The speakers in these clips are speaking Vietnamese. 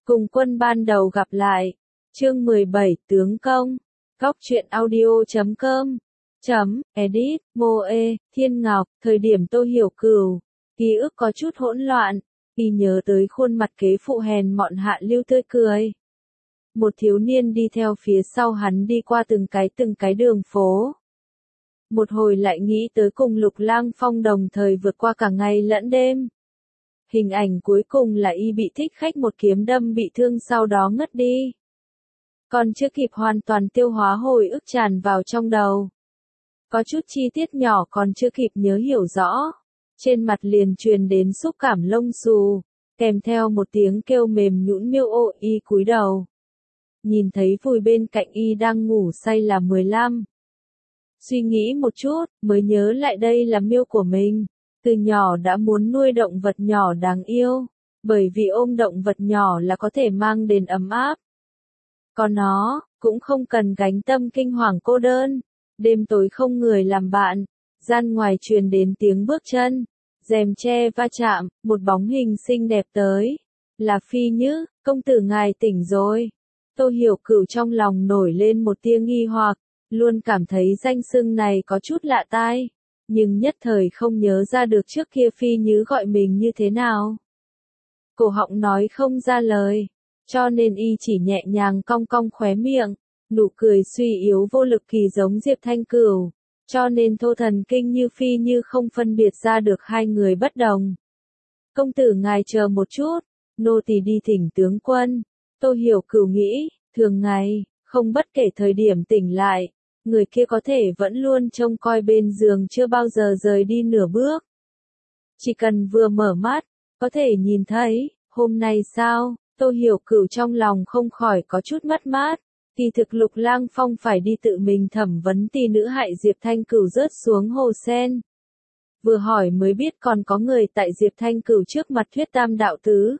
Cùng quân ban đầu gặp lại. Chương 17 tướng công. Góc truyện audio.com. Edit, Moe, Thiên Ngọc, thời điểm Tô Hiểu Cửu. Ký ức có chút hỗn loạn, khi nhớ tới khuôn mặt kế phụ hèn mọn Hạ Lưu tươi cười. Một thiếu niên đi theo phía sau hắn đi qua từng cái đường phố. Một hồi lại nghĩ tới cùng Lục Lang Phong đồng thời vượt qua cả ngày lẫn đêm. Hình ảnh cuối cùng là y bị thích khách một kiếm đâm bị thương sau đó ngất đi. Còn chưa kịp hoàn toàn tiêu hóa hồi ức tràn vào trong đầu. Có chút chi tiết nhỏ còn chưa kịp nhớ hiểu rõ. Trên mặt liền truyền đến xúc cảm lông xù, kèm theo một tiếng kêu mềm nhũn miêu ô y cúi đầu. Nhìn thấy vùi bên cạnh y đang ngủ say là 15. Suy nghĩ một chút, mới nhớ lại đây là miêu của mình. Từ nhỏ đã muốn nuôi động vật nhỏ đáng yêu, bởi vì ôm động vật nhỏ là có thể mang đến ấm áp. Còn nó, cũng không cần gánh tâm kinh hoàng cô đơn. Đêm tối không người làm bạn, gian ngoài truyền đến tiếng bước chân, rèm tre va chạm, một bóng hình xinh đẹp tới. Là Phi Nhứ, công tử ngài tỉnh rồi. Tô Hiểu Cửu trong lòng nổi lên một tia nghi hoặc, luôn cảm thấy danh xưng này có chút lạ tai, nhưng nhất thời không nhớ ra được trước kia Phi Nhứ gọi mình như thế nào. Cổ họng nói không ra lời, cho nên y chỉ nhẹ nhàng cong cong khóe miệng, nụ cười suy yếu vô lực kỳ giống Diệp Thanh Cửu, cho nên thô thần kinh như Phi Như không phân biệt ra được hai người bất đồng. Công tử ngài chờ một chút, nô tỳ đi thỉnh tướng quân. Tô Hiểu Cửu nghĩ, thường ngày, không bất kể thời điểm tỉnh lại, người kia có thể vẫn luôn trông coi bên giường chưa bao giờ rời đi nửa bước. Chỉ cần vừa mở mắt, có thể nhìn thấy, hôm nay sao, Tô Hiểu Cửu trong lòng không khỏi có chút mất mát. Kỳ thực Lục Lang Phong phải đi tự mình thẩm vấn tỷ nữ hại Diệp Thanh Cửu rớt xuống hồ sen. Vừa hỏi mới biết còn có người tại Diệp Thanh Cửu trước mặt thuyết tam đạo tứ.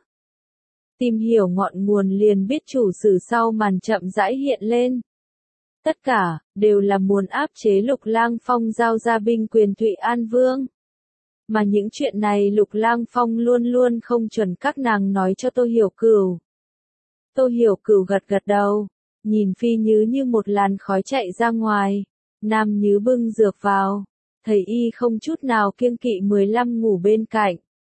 Tìm hiểu ngọn nguồn liền biết chủ sử sau màn chậm rãi hiện lên. Tất cả, đều là muốn áp chế Lục Lang Phong giao ra binh quyền Thụy An Vương. Mà những chuyện này Lục Lang Phong luôn luôn không chuẩn các nàng nói cho Tô Hiểu Cửu. Tô Hiểu Cửu gật gật đầu, nhìn Phi Nhứ như một làn khói chạy ra ngoài. Nam Nhứ bưng dược vào, thấy y không chút nào kiêng kỵ 15 ngủ bên cạnh.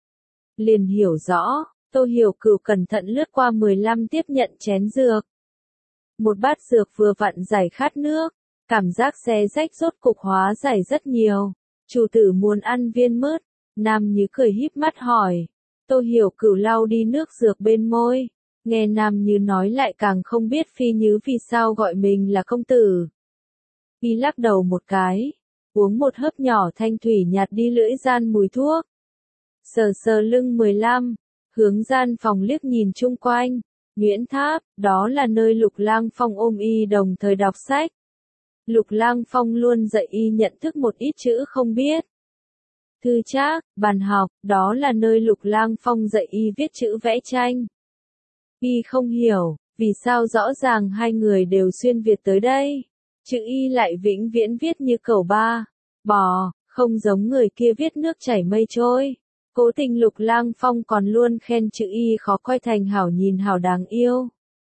Liền hiểu rõ, Tô Hiểu Cửu cẩn thận lướt qua 15 tiếp nhận chén dược. Một bát dược vừa vặn giải khát nước, cảm giác xé rách rốt cục hóa giải rất nhiều. Chủ tử muốn ăn viên mứt, Nam Nhứ cười híp mắt hỏi. Tô Hiểu Cửu lau đi nước dược bên môi, nghe Nam Nhứ nói lại càng không biết Phi Nhứ vì sao gọi mình là công tử. Y lắc đầu một cái, uống một hớp nhỏ thanh thủy nhạt đi lưỡi gian mùi thuốc. Sờ sờ lưng 15, hướng gian phòng liếc nhìn chung quanh. Nguyễn Tháp, đó là nơi Lục Lang Phong ôm y đồng thời đọc sách. Lục Lang Phong luôn dạy y nhận thức một ít chữ không biết. Thư trác, bàn học, đó là nơi Lục Lang Phong dạy y viết chữ vẽ tranh. Y không hiểu, vì sao rõ ràng hai người đều xuyên Việt tới đây. Chữ y lại vĩnh viễn viết như cẩu ba, bò, không giống người kia viết nước chảy mây trôi. Cố tình Lục Lang Phong còn luôn khen chữ y khó coi thành hảo nhìn hảo đáng yêu.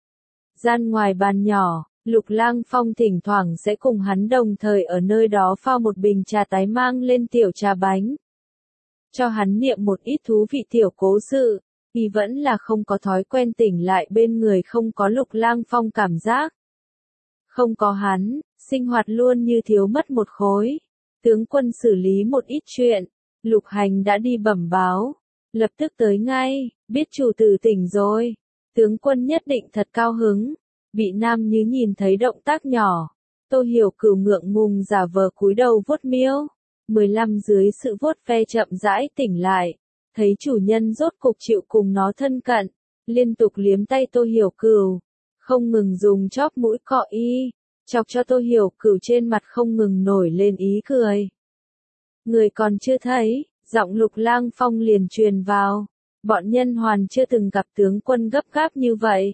Gian ngoài bàn nhỏ, Lục Lang Phong thỉnh thoảng sẽ cùng hắn đồng thời ở nơi đó pha một bình trà tái mang lên tiểu trà bánh. Cho hắn niệm một ít thú vị tiểu cố sự, thì vẫn là không có thói quen tỉnh lại bên người không có Lục Lang Phong cảm giác. Không có hắn, sinh hoạt luôn như thiếu mất một khối. Tướng quân xử lý một ít chuyện. Lục Hành đã đi bẩm báo, lập tức tới ngay, biết chủ tử tỉnh rồi. Tướng quân nhất định thật cao hứng, bị Nam Nhứ nhìn thấy động tác nhỏ. Tô Hiểu Cửu ngượng ngùng giả vờ cúi đầu vuốt miêu. 15 dưới sự vuốt ve chậm rãi tỉnh lại, thấy chủ nhân rốt cục chịu cùng nó thân cận, liên tục liếm tay Tô Hiểu Cửu, không ngừng dùng chóp mũi cọ y, chọc cho Tô Hiểu Cửu trên mặt không ngừng nổi lên ý cười. Người còn chưa thấy, giọng Lục Lang Phong liền truyền vào. Bọn nhân hoàn chưa từng gặp tướng quân gấp gáp như vậy.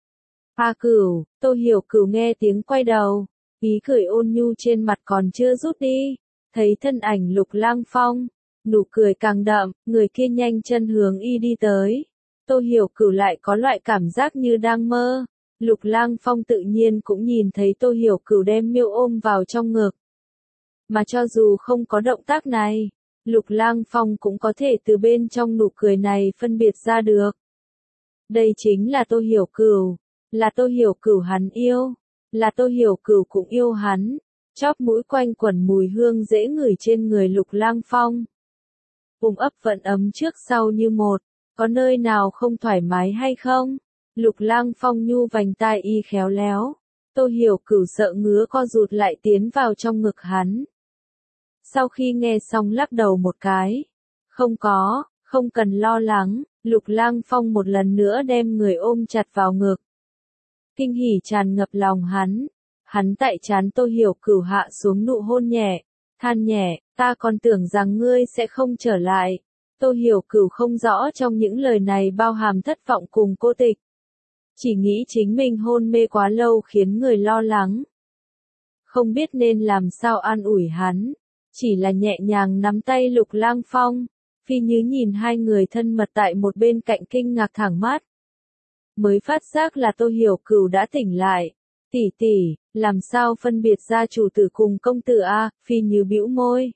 A Cửu, Tô Hiểu Cửu nghe tiếng quay đầu, ý cười ôn nhu trên mặt còn chưa rút đi. Thấy thân ảnh Lục Lang Phong, nụ cười càng đậm, người kia nhanh chân hướng y đi tới. Tô Hiểu Cửu lại có loại cảm giác như đang mơ. Lục Lang Phong tự nhiên cũng nhìn thấy Tô Hiểu Cửu đem Miêu ôm vào trong ngực. Mà cho dù không có động tác này, Lục Lang Phong cũng có thể từ bên trong nụ cười này phân biệt ra được. Đây chính là Tô Hiểu Cửu, là Tô Hiểu Cửu hắn yêu, là Tô Hiểu Cửu cũng yêu hắn. Chóp mũi quanh quẩn mùi hương dễ ngửi trên người Lục Lang Phong. Ôm ấp vẫn ấm trước sau như một, có nơi nào không thoải mái hay không? Lục Lang Phong nhu vành tai y khéo léo. Tô Hiểu Cửu sợ ngứa co rụt lại tiến vào trong ngực hắn. Sau khi nghe xong lắc đầu một cái. Không cần lo lắng, Lục Lang Phong một lần nữa đem người ôm chặt vào ngực. Kinh hỉ tràn ngập lòng hắn. Hắn tại trán Tô Hiểu Cửu hạ xuống nụ hôn nhẹ, than nhẹ, ta còn tưởng rằng ngươi sẽ không trở lại. Tô Hiểu Cửu không rõ trong những lời này bao hàm thất vọng cùng cô tịch. Chỉ nghĩ chính mình hôn mê quá lâu khiến người lo lắng. Không biết nên làm sao an ủi hắn, chỉ là nhẹ nhàng nắm tay Lục Lang Phong. Phi Như nhìn hai người thân mật tại một bên cạnh kinh ngạc thẳng mắt. Mới phát giác là Tô Hiểu Cửu đã tỉnh lại. Tỷ tỷ, làm sao phân biệt ra chủ tử cùng công tử a? Phi Như bĩu môi.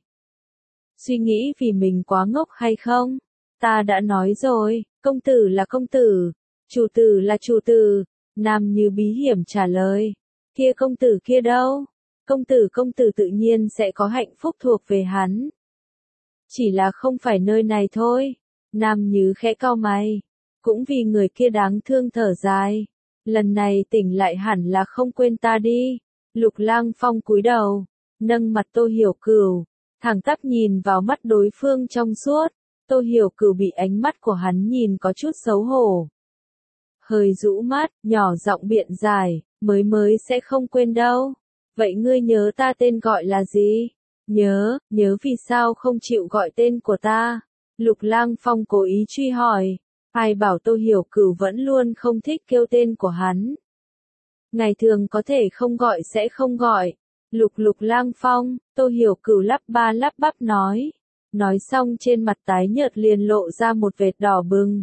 Suy nghĩ vì mình quá ngốc hay không? Ta đã nói rồi, công tử là công tử, chủ tử là chủ tử. Nam Như bí hiểm trả lời. Kia công tử kia đâu? Công tử tự nhiên sẽ có hạnh phúc thuộc về hắn. Chỉ là không phải nơi này thôi. Nam Như khẽ cau mày. Cũng vì người kia đáng thương thở dài. Lần này tỉnh lại hẳn là không quên ta đi. Lục Lang Phong cúi đầu, nâng mặt Tô Hiểu Cửu, thẳng tắp nhìn vào mắt đối phương trong suốt. Tô Hiểu Cửu bị ánh mắt của hắn nhìn có chút xấu hổ. Hơi rũ mắt, nhỏ giọng biện giải, mới sẽ không quên đâu. Vậy ngươi nhớ ta tên gọi là gì? Nhớ vì sao không chịu gọi tên của ta? Lục Lang Phong cố ý truy hỏi. Ai bảo Tô Hiểu Cửu vẫn luôn không thích kêu tên của hắn. Ngày thường có thể không gọi sẽ không gọi. Lục Lang Phong, Tô Hiểu Cửu lắp ba lắp bắp nói. Nói xong trên mặt tái nhợt liền lộ ra một vệt đỏ bừng.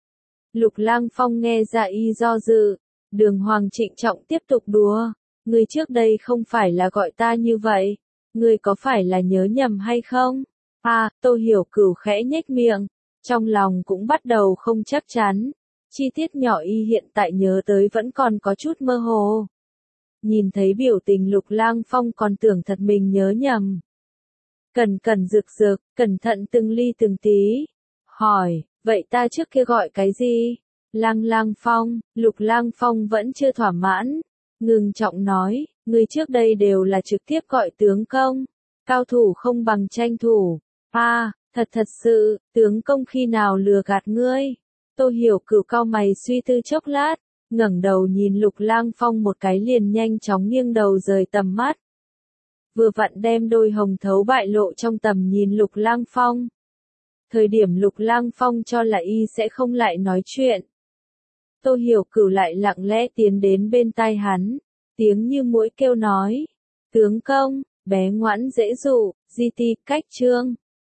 Lục Lang Phong nghe ra y do dự. Đường Hoàng trịnh trọng tiếp tục đùa. Ngươi trước đây không phải là gọi ta như vậy. Ngươi có phải là nhớ nhầm hay không? Tô Hiểu Cửu khẽ nhếch miệng. Trong lòng cũng bắt đầu không chắc chắn. Chi tiết nhỏ y hiện tại nhớ tới vẫn còn có chút mơ hồ. Nhìn thấy biểu tình Lục Lang Phong còn tưởng thật mình nhớ nhầm. Cẩn rực, cẩn thận từng ly từng tí. Hỏi, vậy ta trước kia gọi cái gì? Lang Phong, Lục Lang Phong vẫn chưa thỏa mãn. Ngừng trọng nói, người trước đây đều là trực tiếp gọi tướng công. Cao thủ không bằng tranh thủ. Thật sự, tướng công khi nào lừa gạt ngươi? Tô Hiểu Cửu cau mày suy tư chốc lát, ngẩng đầu nhìn Lục Lang Phong một cái liền nhanh chóng nghiêng đầu rời tầm mắt. Vừa vặn đem đôi hồng thấu bại lộ trong tầm nhìn Lục Lang Phong. Thời điểm Lục Lang Phong cho là y sẽ không lại nói chuyện. Tô Hiểu Cửu lại lặng lẽ tiến đến bên tai hắn, tiếng như muỗi kêu nói. Tướng công, bé ngoãn dễ dụ, cách chương.